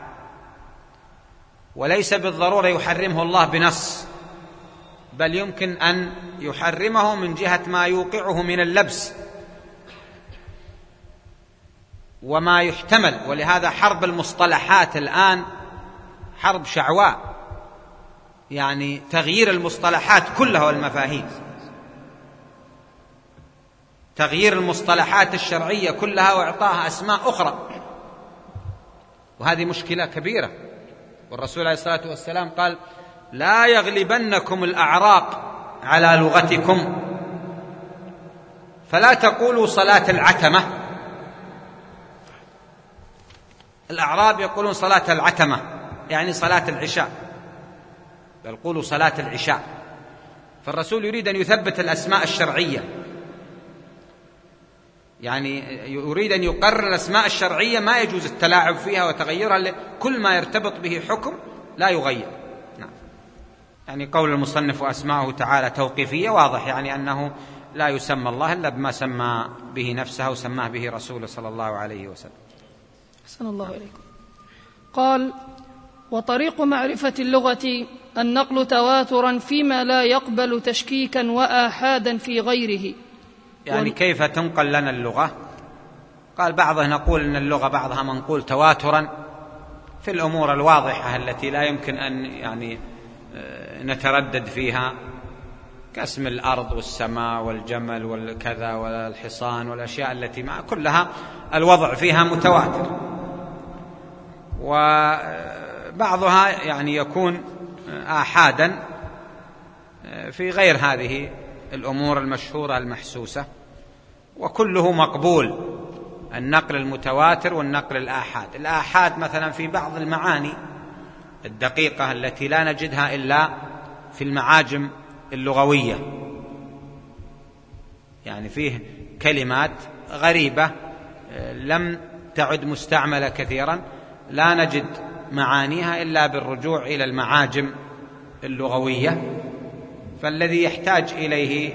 Speaker 1: وليس بالضرورة يحرمه الله بنص، بل يمكن أن يحرمه من جهة ما يوقعه من اللبس، وما يحتمل. ولهذا حرب المصطلحات الآن حرب شعواء، يعني تغيير المصطلحات كلها والمفاهيم، تغيير المصطلحات الشرعية كلها وإعطاها أسماء أخرى، وهذه مشكلة كبيرة. والرسول عليه الصلاة والسلام قال: لا يغلبنكم الأعراق على لغتكم، فلا تقولوا صلاة العتمة. الأعراب يقولون صلاة العتمة يعني صلاة العشاء، بل قولوا صلاة العشاء. فالرسول يريد أن يثبت الأسماء الشرعية، يعني يريد أن يقرر الأسماء الشرعية ما يجوز التلاعب فيها وتغيرها، كل ما يرتبط به حكم لا يغير. نعم. يعني قول المصنف وأسماءه تعالى توقيفية واضح، يعني أنه لا يسمى الله إلا بما سمى به نفسه وسماه به رسوله صلى الله عليه وسلم.
Speaker 2: أحسن الله إليكم. قال: وطريق معرفة اللغة النقل تواترا فيما لا يقبل تشكيكا وآحادا في غيره.
Speaker 1: يعني كيف تنقل لنا اللغة؟ قال بعضه نقول إن اللغة بعضها منقول تواترا في الأمور الواضحة التي لا يمكن أن يعني نتردد فيها، كاسم الأرض والسماء والجمل والكذا والحصان والأشياء التي ما كلها الوضع فيها متواتر. وبعضها يعني يكون آحادا في غير هذه الأمور المشهورة المحسوسة، وكله مقبول، النقل المتواتر والنقل الآحاد. الآحاد مثلا في بعض المعاني الدقيقة التي لا نجدها إلا في المعاجم اللغوية، يعني فيه كلمات غريبة لم تعد مستعملة كثيرا لا نجد معانيها إلا بالرجوع إلى المعاجم اللغوية. فالذي يحتاج إليه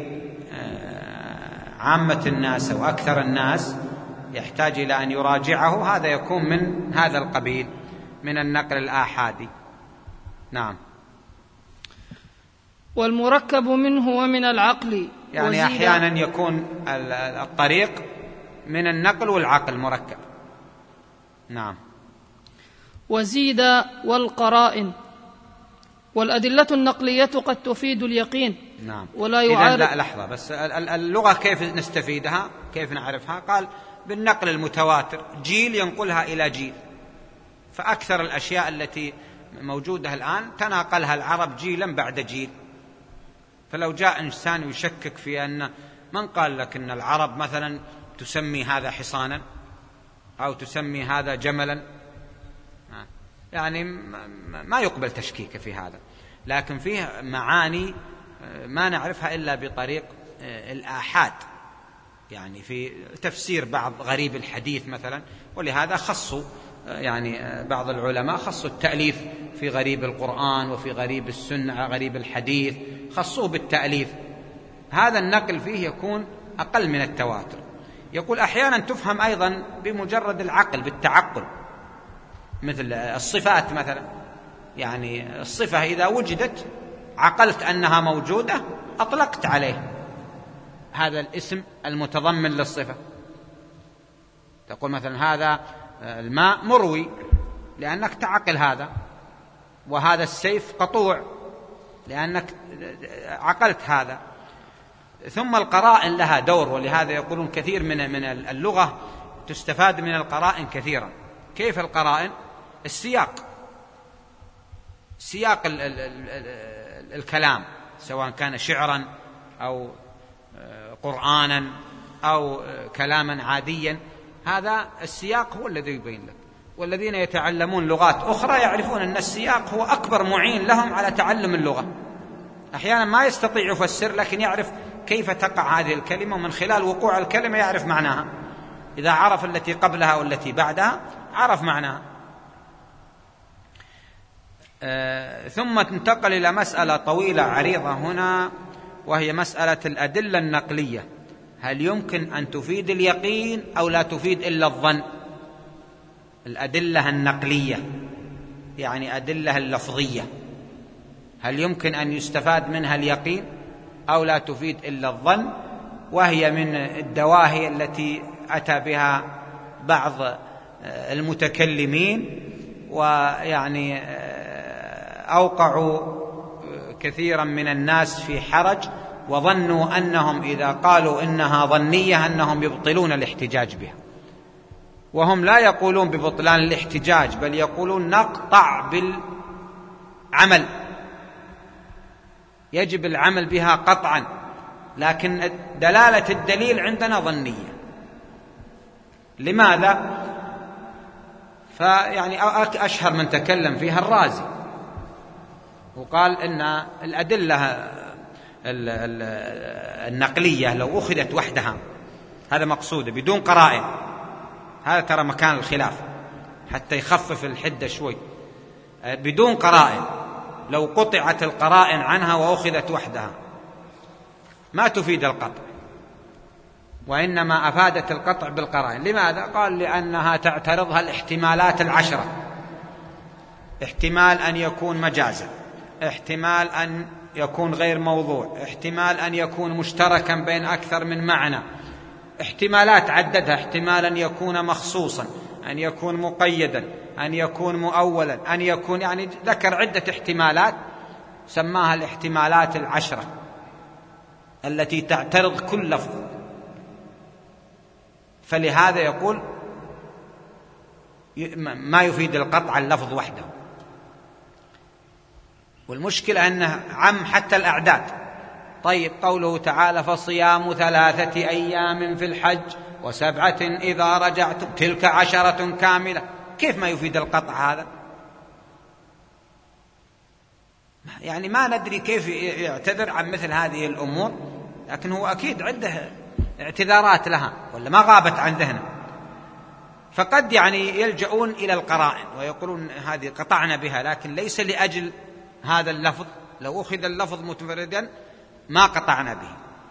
Speaker 1: عامة الناس أو أكثر الناس يحتاج إلى أن يراجعه، هذا يكون من هذا القبيل من النقل الآحادي. نعم.
Speaker 2: والمركب منه ومن العقل،
Speaker 1: يعني أحيانا يكون الطريق من النقل والعقل مركب. نعم.
Speaker 2: وزيد والقرائن، والأدلة النقلية قد تفيد اليقين.
Speaker 1: نعم.
Speaker 2: ولا يعارض.
Speaker 1: لا لحظة بس، اللغة كيف نستفيدها؟ كيف نعرفها؟ قال بالنقل المتواتر، جيل ينقلها إلى جيل. فأكثر الأشياء التي موجودة الآن تناقلها العرب جيلا بعد جيل. فلو جاء إنسان يشكك في أن من قال لك أن العرب مثلا تسمي هذا حصانا أو تسمي هذا جملا، يعني ما يقبل تشكيك في هذا. لكن فيه معاني ما نعرفها إلا بطريق الآحاد، يعني في تفسير بعض غريب الحديث مثلا، ولهذا خصوا يعني بعض العلماء خصوا التأليف في غريب القرآن وفي غريب السنة، غريب الحديث خصوه بالتأليف. هذا النقل فيه يكون أقل من التواتر. يقول أحيانا تفهم أيضا بمجرد العقل، بالتعقل، مثل الصفات مثلا. يعني الصفة إذا وجدت عقلت أنها موجودة أطلقت عليه هذا الاسم المتضمن للصفة. تقول مثلا هذا الماء مروي لأنك تعقل هذا، وهذا السيف قطوع لأنك عقلت هذا. ثم القرائن لها دور، ولهذا يقولون كثير من اللغة تستفاد من القرائن كثيرا. كيف القرائن؟ السياق، سياق الكلام سواء كان شعرا أو قرآنا أو كلاما عاديا، هذا السياق هو الذي يبين لك. والذين يتعلمون لغات أخرى يعرفون أن السياق هو أكبر معين لهم على تعلم اللغة. أحيانا ما يستطيع يفسر، لكن يعرف كيف تقع هذه الكلمة، ومن خلال وقوع الكلمة يعرف معناها. إذا عرف التي قبلها والتي بعدها عرف معناها. ثم انتقل إلى مسألة طويلة عريضة هنا، وهي مسألة الأدلة النقلية. هل يمكن أن تفيد اليقين أو لا تفيد إلا الظن؟ الأدلة النقلية يعني أدلة اللفظية، هل يمكن أن يستفاد منها اليقين أو لا تفيد إلا الظن؟ وهي من الدواهي التي أتى بها بعض المتكلمين، ويعني أوقعوا كثيرا من الناس في حرج، وظنوا أنهم إذا قالوا إنها ظنية أنهم يبطلون الاحتجاج بها، وهم لا يقولون ببطلان الاحتجاج، بل يقولون نقطع بالعمل، يجب العمل بها قطعا، لكن دلالة الدليل عندنا ظنية. لماذا؟ فيعني أشهر من تكلم فيها الرازي، وقال إن الأدلة النقلية لو أخذت وحدها، هذا مقصوده بدون قرائن، هذا ترى مكان الخلاف حتى يخفف الحدة شوي، بدون قرائن، لو قطعت القرائن عنها وأخذت وحدها ما تفيد القطع، وإنما أفادت القطع بالقرائن. لماذا؟ قال لأنها تعترضها الاحتمالات العشرة، احتمال أن يكون مجازا، احتمال أن يكون غير موضوع، احتمال أن يكون مشتركا بين أكثر من معنى، احتمالات عددها، احتمال أن يكون مخصوصا، أن يكون مقيدا، أن يكون مؤولا، أن يكون، يعني ذكر عدة احتمالات سماها الاحتمالات العشرة التي تعترض كل لفظ، فلهذا يقول ما يفيد القطع اللفظ وحده. والمشكلة أنه عم حتى الأعداد. طيب قوله تعالى فصيام 3 أيام في الحج و7 إذا رجعتم تلك 10 كاملة، كيف ما يفيد القطع هذا؟ يعني ما ندري كيف يعتذر عن مثل هذه الأمور، لكن هو أكيد عنده اعتذارات لها ولا ما غابت عن ذهنه، فقد يعني يلجؤون إلى القرائن ويقولون هذه قطعنا بها، لكن ليس لأجل هذا اللفظ، لو أخذ اللفظ متفردا ما قطعنا به.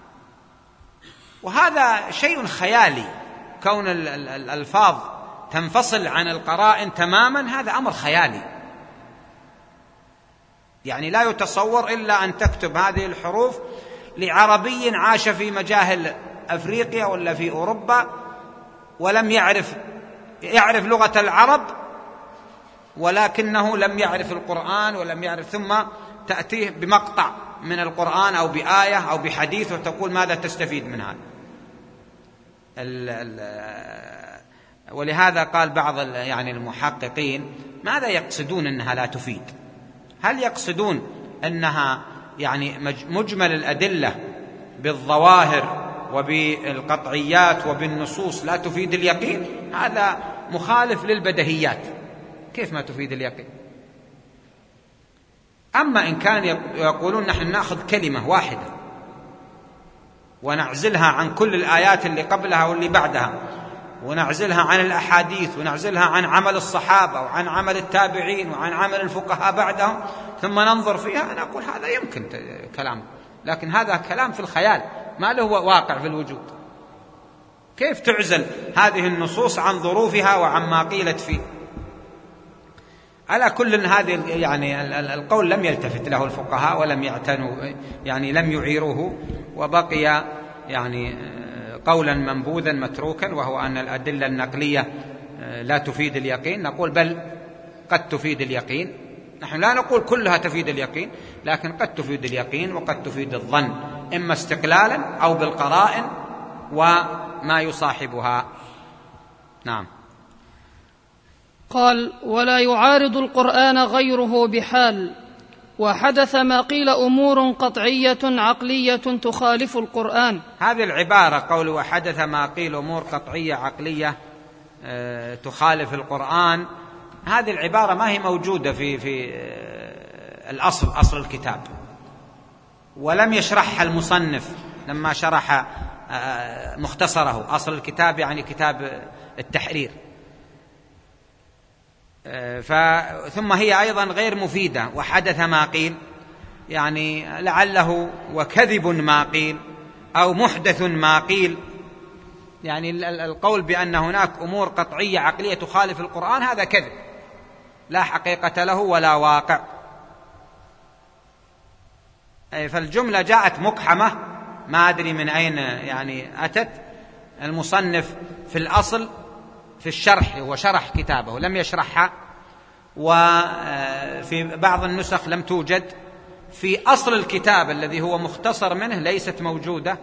Speaker 1: وهذا شيء خيالي، كون الألفاظ تنفصل عن القرائن تماما، هذا أمر خيالي، يعني لا يتصور إلا أن تكتب هذه الحروف لعربي عاش في مجاهل أفريقيا ولا في أوروبا ولم يعرف لغة العرب، ولكنه لم يعرف القرآن ولم يعرف، ثم تأتيه بمقطع من القرآن أو بآية أو بحديث وتقول ماذا تستفيد من هذا. ولهذا قال بعض يعني المحققين ماذا يقصدون أنها لا تفيد؟ هل يقصدون أنها يعني مجمل الأدلة بالظواهر وبالقطعيات وبالنصوص لا تفيد اليقين؟ هذا مخالف للبديهيات، كيف ما تفيد اليقين؟ أما إن كان يقولون نحن نأخذ كلمة واحدة ونعزلها عن كل الآيات اللي قبلها واللي بعدها، ونعزلها عن الأحاديث، ونعزلها عن عمل الصحابة وعن عمل التابعين وعن عمل الفقهاء بعدهم، ثم ننظر فيها، أنا أقول هذا يمكن كلام، لكن هذا كلام في الخيال ما له واقع في الوجود. كيف تعزل هذه النصوص عن ظروفها وعما قيلت فيه؟ على كل هذه يعني القول لم يلتفت له الفقهاء ولم يعتنوا، يعني لم يعيروه، وبقي يعني قولا منبوذا متروكا، وهو أن الأدلة النقلية لا تفيد اليقين. نقول بل قد تفيد اليقين، نحن لا نقول كلها تفيد اليقين، لكن قد تفيد اليقين وقد تفيد الظن، إما استقلالا أو بالقرائن وما يصاحبها. نعم.
Speaker 2: قال ولا يعارض القرآن غيره بحال، وحدث ما قيل أمور قطعية عقلية تخالف القرآن.
Speaker 1: هذه العبارة قول وحدث ما قيل أمور قطعية عقلية تخالف القرآن، هذه العبارة ما هي موجودة في الأصل، أصل الكتاب، ولم يشرحها المصنف لما شرح مختصره. أصل الكتاب يعني كتاب التحرير، ثم هي أيضا غير مفيدة. وحدث ما قيل يعني لعله وكذب ما قيل أو محدث ما قيل، يعني القول بأن هناك أمور قطعية عقلية تخالف القرآن هذا كذب لا حقيقة له ولا واقع. فالجملة جاءت مقحمة ما أدري من أين يعني أتت. المصنف في الأصل في الشرح، وشرح كتابه لم يشرحها، وفي بعض النسخ لم توجد، في أصل الكتاب الذي هو مختصر منه ليست موجودة،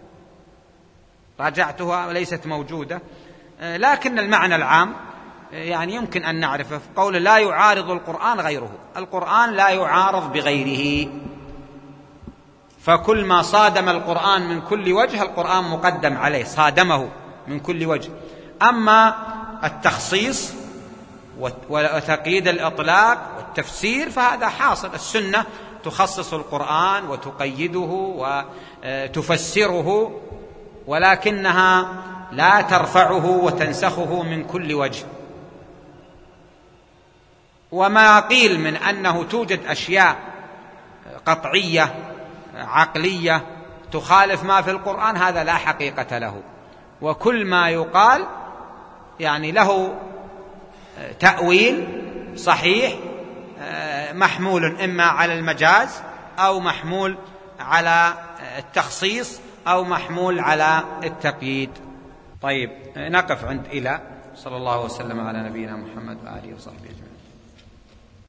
Speaker 1: راجعتها ليست موجودة، لكن المعنى العام يعني يمكن أن نعرفه. في قول لا يعارض القرآن غيره، القرآن لا يعارض بغيره، فكل ما صادم القرآن من كل وجه القرآن مقدم عليه، صادمه من كل وجه. أما التخصيص وتقييد الإطلاق والتفسير فهذا حاصل، السنة تخصص القرآن وتقيده وتفسره، ولكنها لا ترفعه وتنسخه من كل وجه. وما قيل من أنه توجد أشياء قطعية عقلية تخالف ما في القرآن هذا لا حقيقة له، وكل ما يقال يعني له تأويل صحيح محمول إما على المجاز أو محمول على التخصيص أو محمول على التقييد. طيب نقف عند إلى. صلى الله وسلم على نبينا محمد وآله وصحبه أجمعين.